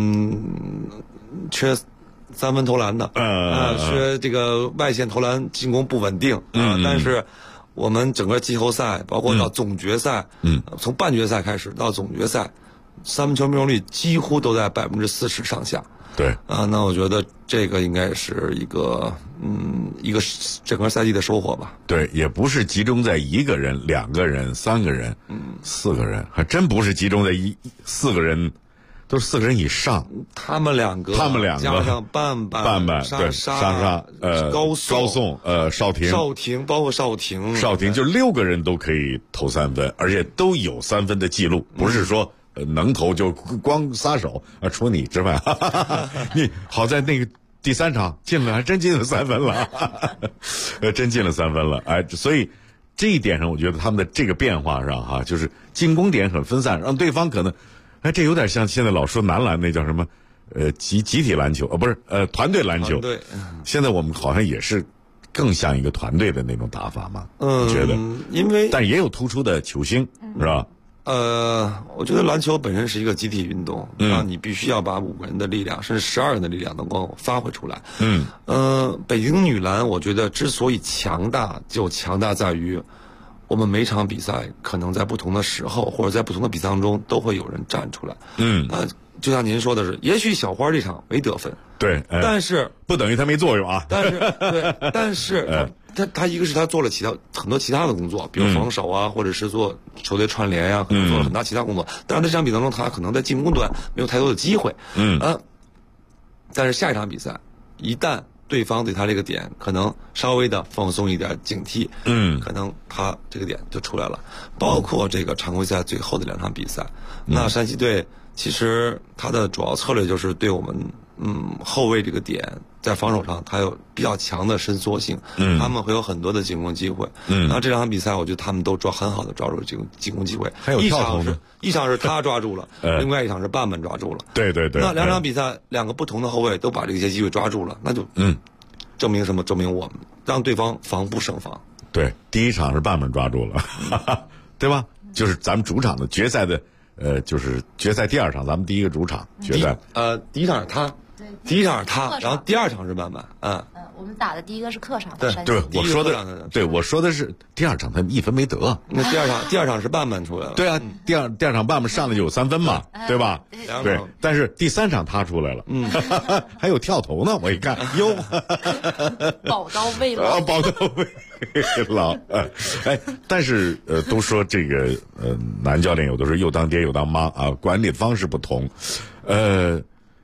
缺3分投篮的，缺这个外线投篮进攻不稳定但是我们整个季后赛，包括到总决赛，从半决赛开始到总决赛，3分球命中率几乎都在40%上下。 对那我觉得这个应该是一个整个赛季的收获吧。 对，也不是集中在1个人、2个人、3个人、4个人，还真不是集中在4个人，都是4个人以上。 他们两个加上半对莎高颂邵婷， 包括邵婷就6个人都可以投3分，而且都有3分的记录，不是说能投就光撒手除你之外，你好在那个第3场进了，还真进了3分了，真进了3分了，所以这一点上，我觉得他们的这个变化上就是进攻点很分散，让对方可能，这有点像现在老说男篮那叫什么，集体篮球不是团队篮球， 对， 现在我们好像也是更像一个团队的那种打法嘛，我觉得，但也有突出的球星，是吧？ 我觉得篮球本身是一个集体运动，那你必须要把5个人的力量，甚至12人的力量能够发挥出来。北京女篮我觉得之所以强大，就强大在于我们每场比赛可能在不同的时候或者在不同的比赛当中都会有人站出来。就像您说的是，也许小花这场没得分， 对， 但是不等于他没作用啊。 但是他一个是他做了很多其他的工作，比如防守或者是做球队串联可能做了很大其他工作。但是在这场比赛中，他可能在进攻端没有太多的机会。但是下一场比赛，一旦对方对他这个点可能稍微的放松一点警惕，可能他这个点就出来了。包括这个常规赛最后的2场比赛，那山西队其实他的主要策略就是对我们后卫这个点在防守上他有比较强的伸缩性，他们会有很多的进攻机会。那这2场比赛我觉得他们都很好的抓住了这个进攻机会。 还有跳投一场是他抓住了，另外一场是半本抓住了。 对， 那2场比赛2个不同的后卫都把这些机会抓住了，那就证明什么？证明我们让对方防不胜防。 对，第1场是半本抓住了，对吧？就是咱们主场的决赛的就是决赛第2场，咱们第一个主场决赛。 第1场是他，第1场是他，然后第2场是半半。 我们打的第一个是客场的。对，我说的是第2场他1分没得。 那第二场是半半出来了。 对啊，第二场半半上来就有3分嘛，对吧？对，但是第3场他出来了，还有跳投呢，我一看，哟， 宝刀未老， 宝刀未老，但是都说这个男教练有的时候又当爹又当妈管理方式不同，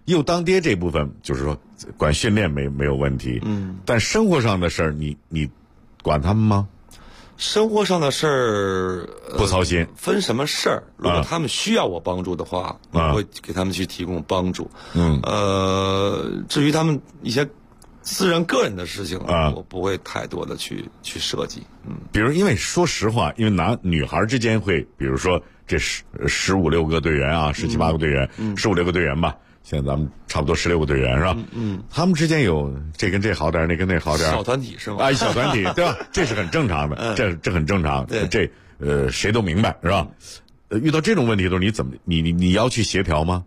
又当爹这部分，就是说管训练没有问题，但生活上的事儿，你管他们吗？ 生活上的事儿不操心， 分什么事儿？如果他们需要我帮助的话，我会给他们去提供帮助。至于他们一些私人个人的事情我不会太多的去设计。 比如因为说实话，因为拿女孩之间会，比如说这15、16个队员啊，17、18个队员，15、16个队员吧。现在咱们差不多16个队员是吧？他们之间有这跟这好点，那跟那好点， 小团体是吗？ 小团体对吧？这是很正常的，这很正常。这谁都明白是吧？遇到这种问题的时候，你怎么你要去协调吗？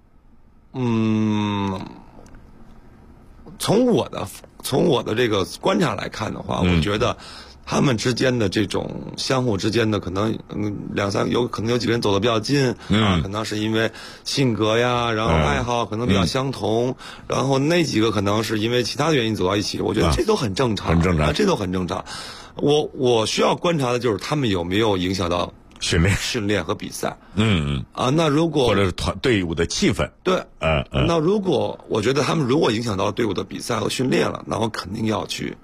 从我的这个观察来看的话，我觉得他们之间的这种相互之间的可能可能有几个人走得比较近可能是因为性格呀，然后爱好可能比较相同，然后那几个可能是因为其他的原因走到一起，我觉得这都很正常，这都很正常。我需要观察的就是他们有没有影响到训练和比赛。那如果或者是队伍的气氛， 对，那如果我觉得他们如果影响到队伍的比赛和训练了，那我肯定要去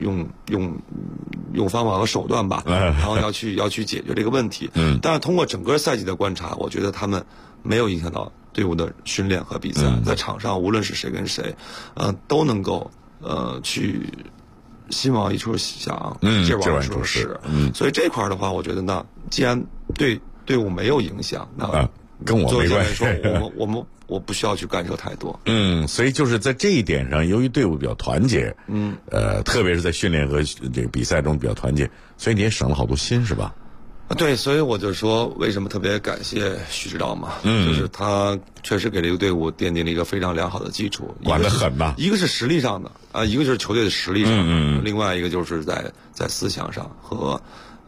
用方法和手段吧，然后要去解决这个问题。但是通过整个赛季的观察，我觉得他们没有影响到队伍的训练和比赛，在场上无论是谁跟谁，都能够去心往一处想，劲往一处使。所以这块的话，我觉得呢，既然对队伍没有影响，那跟我没关系。 我不需要去干涉太多。 所以就是在这一点上，由于队伍比较团结，特别是在训练和这个比赛中比较团结，所以你也省了好多心，是吧？ 对，所以我就说，为什么特别感谢徐指导嘛，就是他确实给这个队伍奠定了一个非常良好的基础， 管得很呐。 一个是实力上的一个就是球队的实力上，另外一个就是在思想上和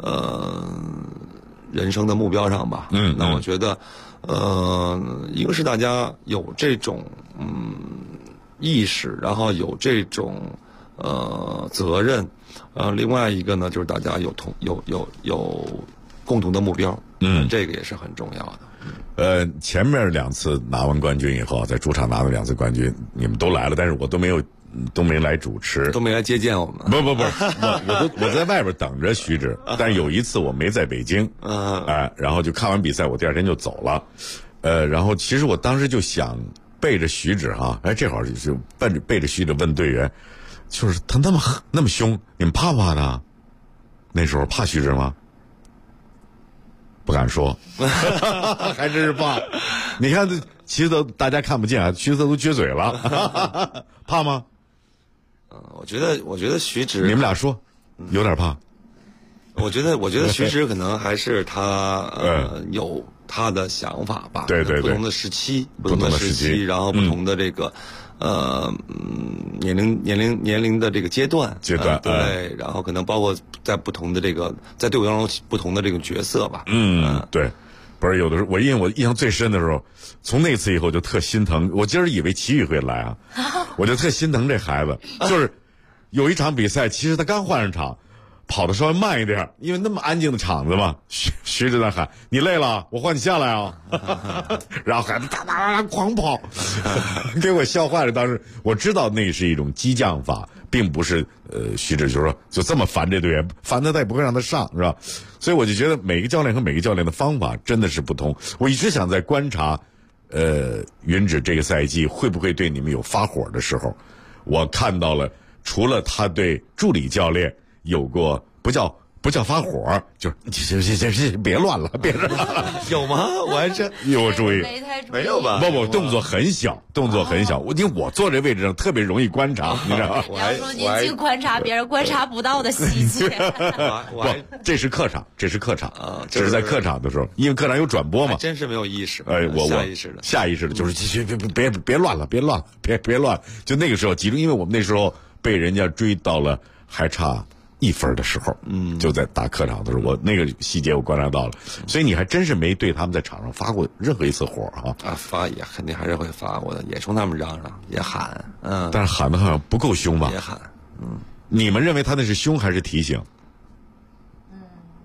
人生的目标上吧。那我觉得。一个是大家有这种意识，然后有这种责任，另外一个呢就是大家有共同的目标，这个也是很重要的。 前面2次拿完冠军以后，在主场拿了2次冠军，你们都来了，但是我都没来主持， 都没来接见我们。 不，我在外边等着徐指，但是有一次我没在北京，然后就看完比赛，我第2天就走了，然后其实我当时就想背着徐指这会儿就背着徐指问队员，就是他那么凶，你们怕不怕他？那时候怕徐指吗？不敢说，还真是怕。你看，其实大家看不见，徐指都撅嘴了，怕吗？ 我觉得徐指， 你们俩说，有点怕。 我觉得徐指可能还是他有他的想法吧。 对， 不同的时期，然后不同的这个年龄的这个阶段，对，然后可能包括在不同的这个在队伍当中不同的这个角色吧。 对。不是有的时候，我印象最深的时候，从那次以后就特心疼。我今儿以为齐宇会来我就特心疼这孩子。就是有一场比赛，其实他刚换上场，跑得稍微慢一点，因为那么安静的场子嘛，徐指在喊：“你累了，我换你下来啊！”然后孩子哒狂跑，给我笑坏了。当时我知道那是一种激将法，并不是徐指就是说就这么烦这队员，烦他也不会让他上，是吧？所以我就觉得每个教练和每个教练的方法真的是不同。我一直想在观察，云指这个赛季会不会对你们有发火的时候。我看到了，除了他对助理教练有过不叫发火，就是别乱了，别乱了。 有吗？我还真有注意， 没有吧？ 不，动作很小。因为我坐这位置上特别容易观察，你知道吗？ 比方说您净观察别人观察不到的细节。 不，这是客场啊，这是在客场的时候，因为客场有转播嘛。 真是没有意识。 我下意识的就是别乱了，别乱。就那个时候集中，因为我们那时候被人家追到了还差1分的时候，就在打客场的时候，我那个细节我观察到了，所以你还真是没对他们在场上发过任何一次火发也肯定还是会发过的，也冲他们嚷嚷，也喊， 但是喊的好像不够凶吧？ 也喊， 你们认为他那是凶还是提醒？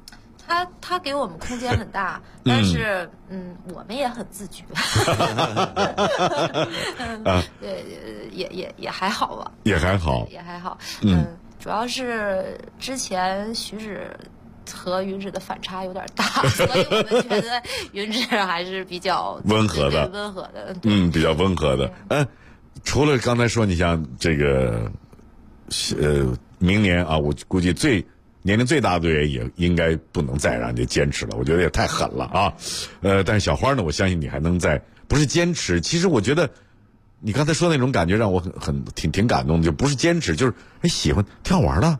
他给我们空间很大，但是我们也很自觉。对，也还好吧。 也还好。 也还好。主要是之前徐芷和云芷的反差有点大，所以我们觉得云芷还是比较温和的，比较温和的。除了刚才说，你像这个，明年啊，我估计年龄最大的队员也应该不能再让人家坚持了，我觉得也太狠了啊。但是小花呢，我相信你还能再不是坚持，其实我觉得你刚才说那种感觉让我挺感动的，就不是坚持，就是喜欢挺好玩的。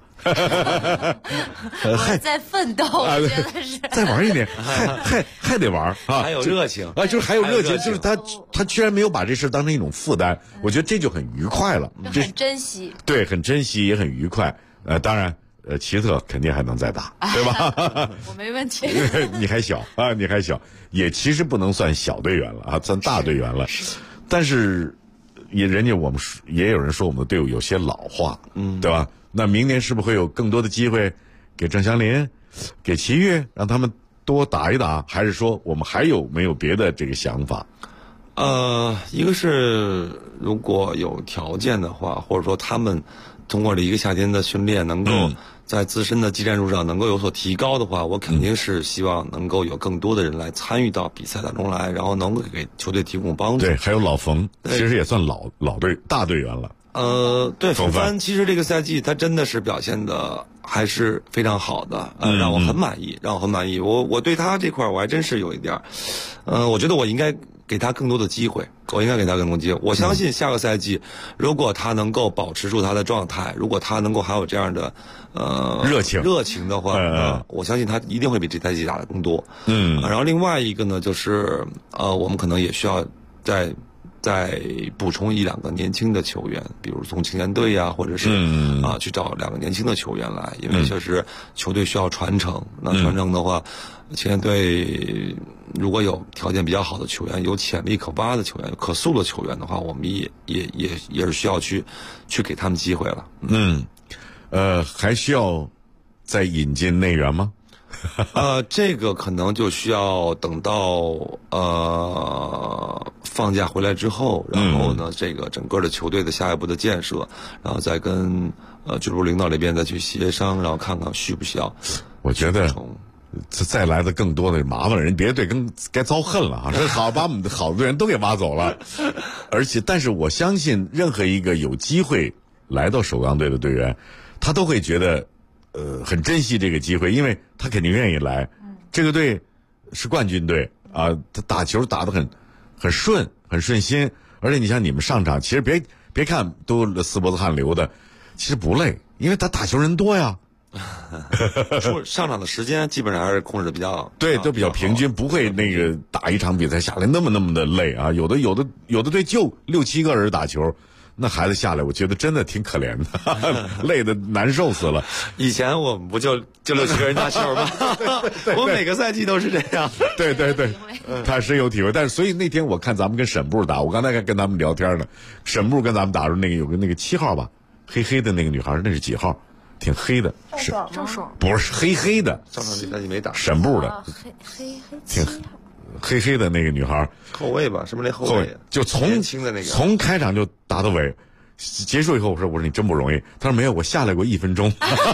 还在奋斗，我觉得是再玩一点，还得玩啊， 还有热情啊，就是还有热情，就是他居然没有把这事当成一种负担，我觉得这就很愉快了， 很珍惜， 对，很珍惜也很愉快。当然，奇特肯定还能再打，对吧？ 我没问题。 你还小啊，你还小，也其实不能算小队员了啊，算大队员了，但是我们也有人说我们的队伍有些老化，对吧？那明年是不是会有更多的机会给郑祥林、给齐豫，让他们多打一打？还是说我们还有没有别的这个想法？ 一个是如果有条件的话，或者说他们通过了一个夏天的训练，能够在自身的技战术上能够有所提高的话，我肯定是希望能够有更多的人来参与到比赛当中来，然后能够给球队提供帮助。 对，还有老冯，其实也算大队员了。 对，冯帆其实这个赛季他真的是表现的还是非常好的，让我很满意，我对他这块我还真是有一点，我觉得我应该给他更多的机会，我相信下个赛季，如果他能够保持住他的状态，如果他能够还有这样的热情的话，我相信他一定会比这赛季打的更多。然后另外一个呢，就是我们可能也需要再补充1-2个年轻的球员，比如从青年队呀，或者是去找2个年轻的球员来，因为确实球队需要传承。那传承的话，青年队如果有条件比较好的球员，有潜力可挖的球员，有可塑的球员的话，我们也是需要去给他们机会了。 还需要再引进内援吗？ 这个可能就需要等到放假回来之后，然后呢，这个整个的球队的下一步的建设，然后再跟俱乐部领导这边再去协商，然后看看需不需要。 我觉得再来的更多的麻烦了，人别的队该遭恨了啊！这好把我们的好的队员都给挖走了，但是我相信任何一个有机会来到首钢队的队员，他都会觉得很珍惜这个机会，因为他肯定愿意来。这个队是冠军队啊，他打球打得很顺，很顺心。而且你像你们上场，其实别看都四脖子汗流的，其实不累，因为他打球人多呀。 上场的时间基本上还是控制的比较对，都比较平均，不会那个打一场比赛下来那么的累啊。有的队就6-7个人打球。那孩子下来，我觉得真的挺可怜的，累得难受死了。 以前我们不就6-7个人打球吗？我每个赛季都是这样。 对，他深有体会。但是所以那天我看咱们跟沈部打，我刚才跟他们聊天呢，沈部跟咱们打的时候，有个7号吧，黑黑的那个女孩，那是几号？挺黑的，是郑爽， 不是黑的。 上场比赛你没打。 沈部的，挺黑的那个女孩， 后卫吧？什么那后卫？ 就从开场就打到尾，结束以后我说你真不容易。他说没有，我下来过1分钟。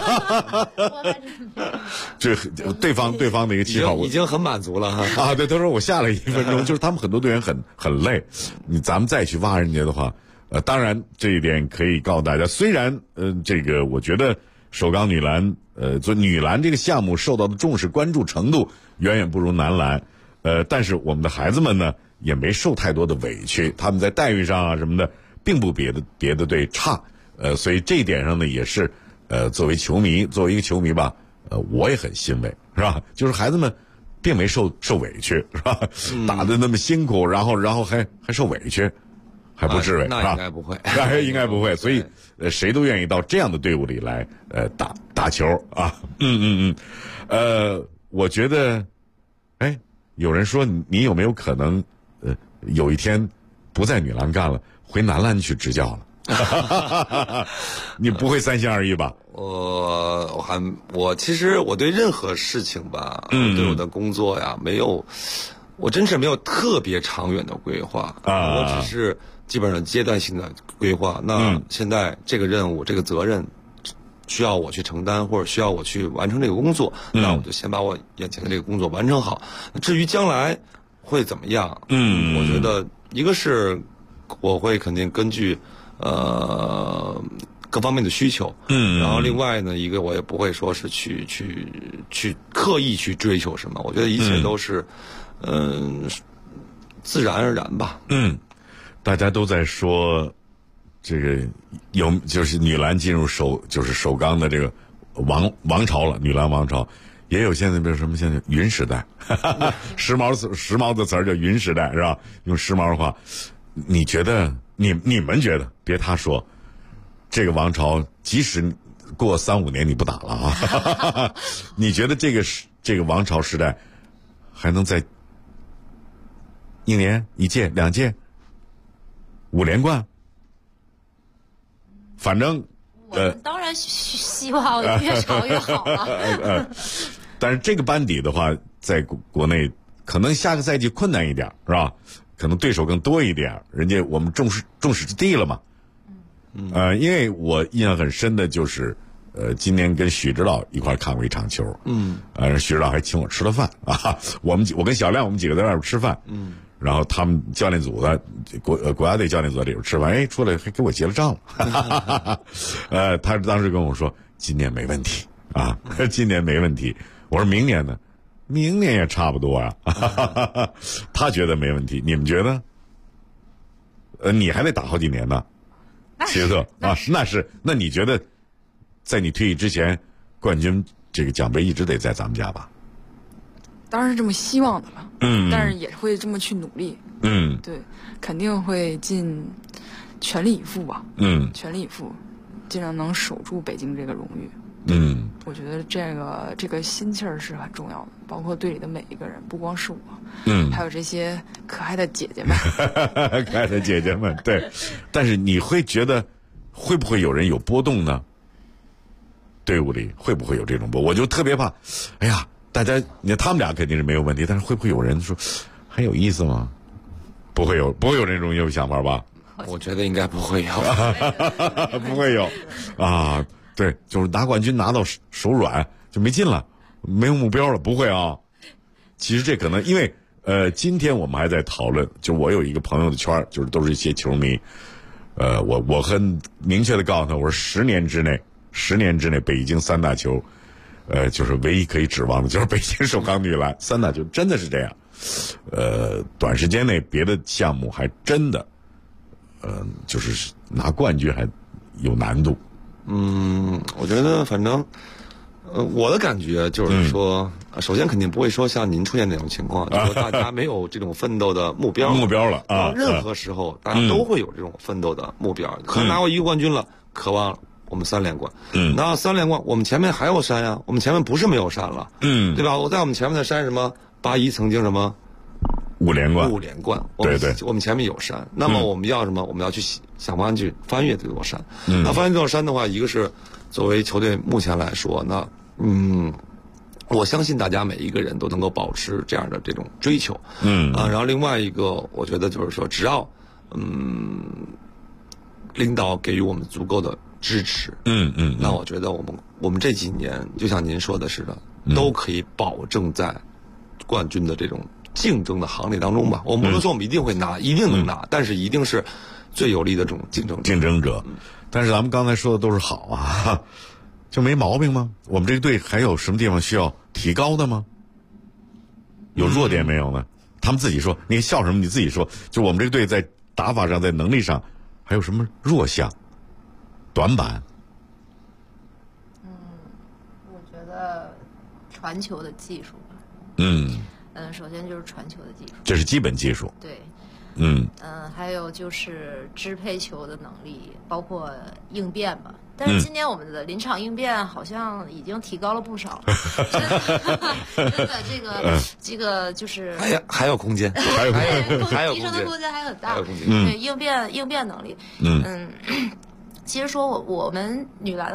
这对方的一个7号已经很满足了哈。 啊，对，他说我下来1分钟，就是他们很多队员很累。咱们再去挖人家的话，当然这一点可以告诉大家，虽然这个我觉得首钢女篮做女篮这个项目受到的重视关注程度远远不如男篮。但是我们的孩子们呢，也没受太多的委屈，他们在待遇上啊什么的，并不别的队差，所以这一点上呢，也是作为一个球迷吧，我也很欣慰，是吧？就是孩子们并没受委屈，是吧？打得那么辛苦，然后还受委屈，还不至于， 那应该不会， 应该不会，所以谁都愿意到这样的队伍里来打球啊，我觉得，有人说你有没有可能有一天不在女篮干了，回男篮去执教了？ 你不会三心二意吧？ 我其实我对任何事情吧，对我的工作呀，我真是没有特别长远的规划啊，我只是基本上阶段性的规划。那现在这个任务、这个责任需要我去承担，或者需要我去完成这个工作，那我就先把我眼前的这个工作完成好。至于将来会怎么样，我觉得一个是我会肯定根据各方面的需求，然后另外呢，一个我也不会说是去刻意去追求什么，我觉得一切都是自然而然吧。 大家都在说这个就是女篮进入首钢的这个王朝了，女篮王朝。也有现在比如什么现在云时代，时髦的词儿叫云时代是吧？用时髦的话，你觉得你们觉得，别他说，这个王朝即使过3-5年你不打了啊，你觉得这个王朝时代还能再1年1届2届5连冠？反正我们当然希望越长越好了。 但是这个班底的话，在国内可能下个赛季困难一点，是吧？可能对手更多一点，人家我们众矢之的了嘛。因为我印象很深的就是，今年跟许指导一块看过一场球，许指导还请我吃了饭啊。我跟小亮我们几个在外边吃饭，然后他们教练组的国家队教练组在里边吃饭，出来还给我结了账了。他当时跟我说，今年没问题啊，今年没问题。我说明年呢？明年也差不多啊。他觉得没问题，你们觉得？你还得打好几年呢。齐特啊，那是。那你觉得，在你退役之前，冠军这个奖杯一直得在咱们家吧？ 当然是这么希望的了。但是也会这么去努力。对，肯定会尽全力以赴吧。全力以赴，尽量能守住北京这个荣誉。我觉得这个心气儿是很重要的，包括队里的每一个人，不光是我，还有这些可爱的姐姐们， 可爱的姐姐们，对。但是你会觉得，会不会有人有波动呢？队伍里会不会有这种波？我就特别怕，哎呀，大家你看他们俩肯定是没有问题，但是会不会有人说还有意思吗？不会有这种有想法吧？ 我觉得应该不会有， 不会有啊。对，就是拿冠军拿到手软就没劲了，没有目标了，不会啊。其实这可能因为今天我们还在讨论，就我有一个朋友的圈，就是都是一些球迷，我很明确的告诉他，我说10年之内北京3大球，就是唯一可以指望的就是北京首钢女篮3大球，真的是这样。短时间内别的项目还真的，就是拿冠军还有难度。 我觉得反正，我的感觉就是说，首先肯定不会说像您出现那种情况，就是说大家没有这种奋斗的目标了啊。 任何时候大家都会有这种奋斗的目标，可能拿过1个冠军了，渴望我们3连冠。那3连冠，我们前面还有山呀，我们前面不是没有山了，对吧？我在我们前面的山什么81曾经什么 5连冠， 对，我们前面有山，那么我们要什么？我们要去想办法去翻越这座山。那翻越这座山的话，一个是作为球队目前来说，那我相信大家每一个人都能够保持这样的这种追求。然后另外一个，我觉得就是说，只要领导给予我们足够的支持，那我觉得我们这几年就像您说的似的，都可以保证在冠军的这种竞争的行列当中吧。我们不能说我们一定会拿，一定能拿，但是一定是最有力的这种竞争者。 但是咱们刚才说的都是好啊，就没毛病吗？我们这个队还有什么地方需要提高的吗？有弱点没有呢？他们自己说，你笑什么？你自己说，就我们这个队在打法上，在能力上还有什么弱项、短板？ 我觉得传球的技术吧。首先就是传球的技术， 这是基本技术。 对。 嗯， 还有就是支配球的能力，包括应变吧， 但是今年我们的临场应变好像已经提高了不少，真的这个就是还有空间， 还有提升的空间还很大， 对， 应变能力，其实说我们女篮